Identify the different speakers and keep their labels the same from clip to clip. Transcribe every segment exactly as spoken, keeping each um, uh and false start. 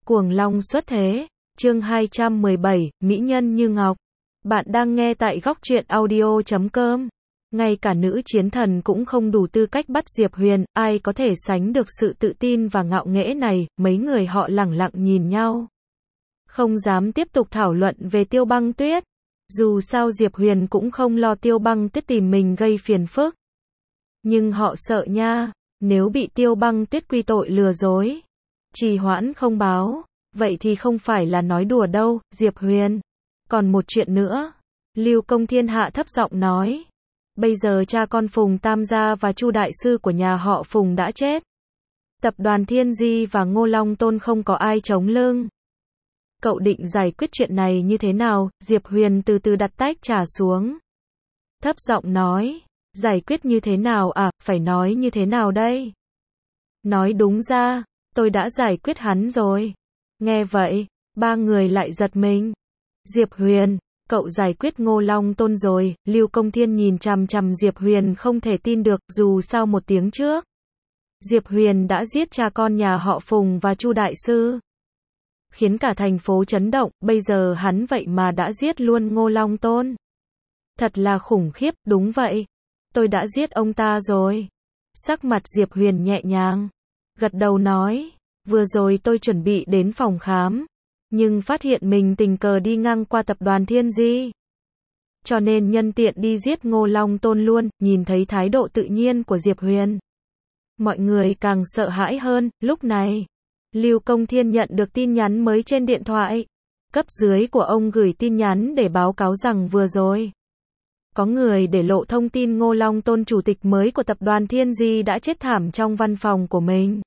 Speaker 1: Cuồng long xuất thế, chương hai trăm mười bảy, Mỹ nhân như ngọc. Bạn đang nghe tại góc truyện audio chấm com. Ngay cả nữ chiến thần cũng không đủ tư cách bắt Diệp Huyền, ai có thể sánh được sự tự tin và ngạo nghễ này, mấy người họ lẳng lặng nhìn nhau. Không dám tiếp tục thảo luận về Tiêu Băng Tuyết. Dù sao Diệp Huyền cũng không lo Tiêu Băng Tuyết tìm mình gây phiền phức. Nhưng họ sợ nha, nếu bị Tiêu Băng Tuyết quy tội lừa dối, trì hoãn không báo, vậy thì không phải là nói đùa đâu, Diệp Huyền. Còn một chuyện nữa, Lưu Công Thiên hạ thấp giọng nói. Bây giờ cha con Phùng Tam gia và Chu đại sư của nhà họ Phùng đã chết. Tập đoàn Thiên Di và Ngô Long Tôn không có ai chống lưng. Cậu định giải quyết chuyện này như thế nào? Diệp Huyền từ từ đặt tách trà xuống. Thấp giọng nói, giải quyết như thế nào à, phải nói như thế nào đây? Nói đúng ra, tôi đã giải quyết hắn rồi. Nghe vậy, ba người lại giật mình. Diệp Huyền, cậu giải quyết Ngô Long Tôn rồi? Lưu Công Thiên nhìn chằm chằm Diệp Huyền không thể tin được, dù sao một tiếng trước, Diệp Huyền đã giết cha con nhà họ Phùng và Chu đại sư, khiến cả thành phố chấn động, bây giờ hắn vậy mà đã giết luôn Ngô Long Tôn. Thật là khủng khiếp, đúng vậy. Tôi đã giết ông ta rồi. Sắc mặt Diệp Huyền nhẹ nhàng, gật đầu nói, vừa rồi tôi chuẩn bị đến phòng khám, nhưng phát hiện mình tình cờ đi ngang qua tập đoàn Thiên Di, cho nên nhân tiện đi giết Ngô Long Tôn luôn. Nhìn thấy thái độ tự nhiên của Diệp Huyền, mọi người càng sợ hãi hơn. Lúc này, Lưu Công Thiên nhận được tin nhắn mới trên điện thoại. Cấp dưới của ông gửi tin nhắn để báo cáo rằng vừa rồi, có người để lộ thông tin Ngô Long Tôn chủ tịch mới của tập đoàn Thiên Di đã chết thảm trong văn phòng của mình.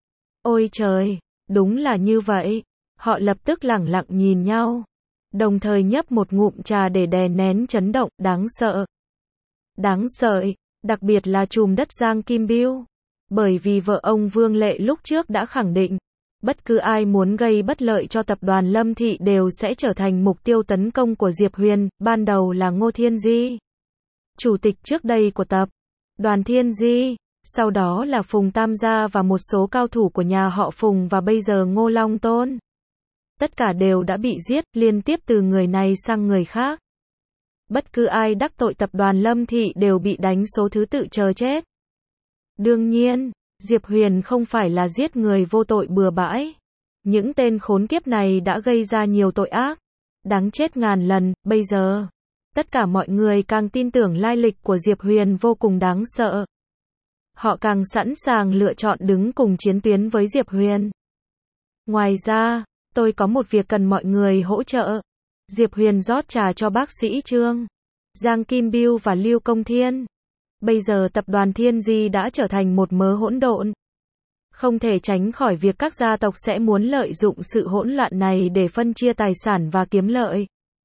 Speaker 1: Ôi trời, đúng là như vậy. Họ lập tức lẳng lặng nhìn nhau, đồng thời nhấp một ngụm trà để đè nén chấn động. Đáng sợ. Đáng sợ, đặc biệt là trùm đất Giang Kim Biêu. Bởi vì vợ ông Vương Lệ lúc trước đã khẳng định, bất cứ ai muốn gây bất lợi cho tập đoàn Lâm Thị đều sẽ trở thành mục tiêu tấn công của Diệp Huyền. Ban đầu là Ngô Thiên Di, chủ tịch trước đây của tập đoàn Thiên Di, sau đó là Phùng Tam gia và một số cao thủ của nhà họ Phùng, và bây giờ Ngô Long Tôn. Tất cả đều đã bị giết, liên tiếp từ người này sang người khác. Bất cứ ai đắc tội tập đoàn Lâm Thị đều bị đánh số thứ tự chờ chết. Đương nhiên, Diệp Huyền không phải là giết người vô tội bừa bãi. Những tên khốn kiếp này đã gây ra nhiều tội ác, đáng chết ngàn lần. Bây giờ, tất cả mọi người càng tin tưởng lai lịch của Diệp Huyền vô cùng đáng sợ. Họ càng sẵn sàng lựa chọn đứng cùng chiến tuyến với Diệp Huyền. Ngoài ra, tôi có một việc cần mọi người hỗ trợ. Diệp Huyền rót trà cho bác sĩ Trương, Giang Kim Biêu và Lưu Công Thiên. Bây giờ tập đoàn Thiên Di đã trở thành một mớ hỗn độn. Không thể tránh khỏi việc các gia tộc sẽ muốn lợi dụng sự hỗn loạn này để phân chia tài sản và kiếm lợi.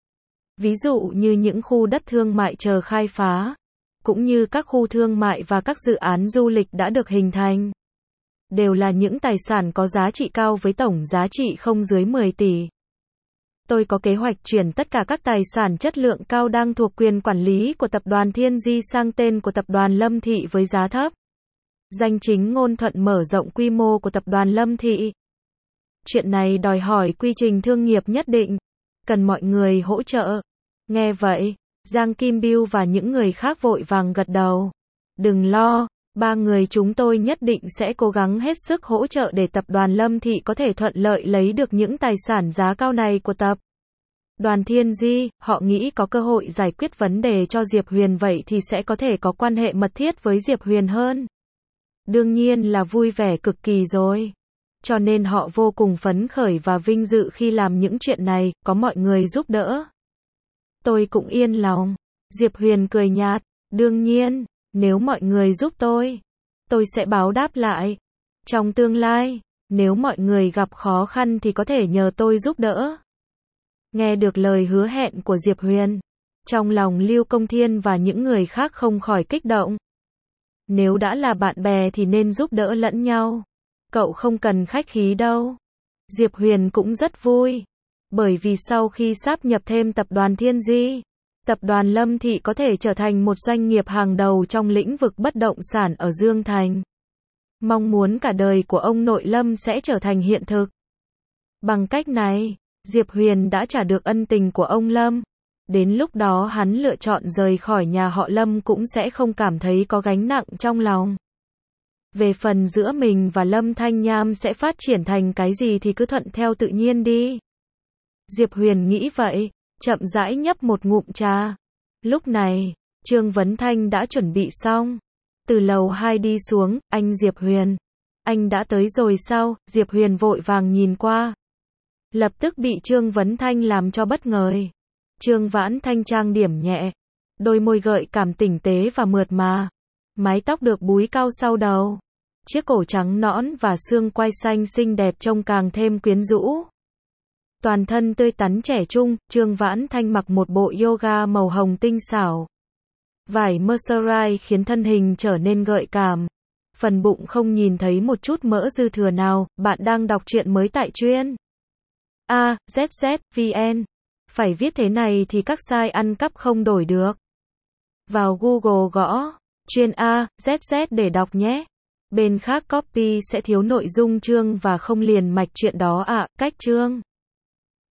Speaker 1: Ví dụ như những khu đất thương mại chờ khai phá, cũng như các khu thương mại và các dự án du lịch đã được hình thành. Đều là những tài sản có giá trị cao với tổng giá trị không dưới mười tỷ. Tôi có kế hoạch chuyển tất cả các tài sản chất lượng cao đang thuộc quyền quản lý của tập đoàn Thiên Di sang tên của tập đoàn Lâm Thị với giá thấp. Danh chính ngôn thuận mở rộng quy mô của tập đoàn Lâm Thị. Chuyện này đòi hỏi quy trình thương nghiệp nhất định, cần mọi người hỗ trợ. Nghe vậy, Giang Kim Biêu và những người khác vội vàng gật đầu. Đừng lo, ba người chúng tôi nhất định sẽ cố gắng hết sức hỗ trợ để tập đoàn Lâm Thị có thể thuận lợi lấy được những tài sản giá cao này của tập đoàn Thiên Di. Họ nghĩ có cơ hội giải quyết vấn đề cho Diệp Huyền, vậy thì sẽ có thể có quan hệ mật thiết với Diệp Huyền hơn. Đương nhiên là vui vẻ cực kỳ rồi. Cho nên họ vô cùng phấn khởi và vinh dự khi làm những chuyện này, có mọi người giúp đỡ. Tôi cũng yên lòng. Diệp Huyền cười nhạt, đương nhiên, nếu mọi người giúp tôi, tôi sẽ báo đáp lại. Trong tương lai, nếu mọi người gặp khó khăn thì có thể nhờ tôi giúp đỡ. Nghe được lời hứa hẹn của Diệp Huyền, trong lòng Lưu Công Thiên và những người khác không khỏi kích động. Nếu đã là bạn bè thì nên giúp đỡ lẫn nhau. Cậu không cần khách khí đâu. Diệp Huyền cũng rất vui. Bởi vì sau khi sáp nhập thêm tập đoàn Thiên Di, tập đoàn Lâm Thị có thể trở thành một doanh nghiệp hàng đầu trong lĩnh vực bất động sản ở Dương Thành. Mong muốn cả đời của ông nội Lâm sẽ trở thành hiện thực. Bằng cách này, Diệp Huyền đã trả được ân tình của ông Lâm. Đến lúc đó hắn lựa chọn rời khỏi nhà họ Lâm cũng sẽ không cảm thấy có gánh nặng trong lòng. Về phần giữa mình và Lâm Thanh Nham sẽ phát triển thành cái gì thì cứ thuận theo tự nhiên đi. Diệp Huyền nghĩ vậy, chậm rãi nhấp một ngụm trà. Lúc này, Trương Vấn Thanh đã chuẩn bị xong. Từ lầu hai đi xuống, anh Diệp Huyền. Anh đã tới rồi sao? Diệp Huyền vội vàng nhìn qua. Lập tức bị Trương Vấn Thanh làm cho bất ngờ. Trương Vãn Thanh trang điểm nhẹ. Đôi môi gợi cảm tinh tế và mượt mà. Mái tóc được búi cao sau đầu. Chiếc cổ trắng nõn và xương quai xanh xinh đẹp trông càng thêm quyến rũ. Toàn thân tươi tắn trẻ trung, Trương Vãn Thanh mặc một bộ yoga màu hồng tinh xảo. Vải mercerized khiến thân hình trở nên gợi cảm. Phần bụng không nhìn thấy một chút mỡ dư thừa nào. Bạn đang đọc truyện mới tại chuyên A Z Z V N. Phải viết thế này thì các site ăn cắp không đổi được. Vào Google gõ chuyên A Z Z để đọc nhé. Bên khác copy sẽ thiếu nội dung chương và không liền mạch chuyện đó ạ. À, cách chương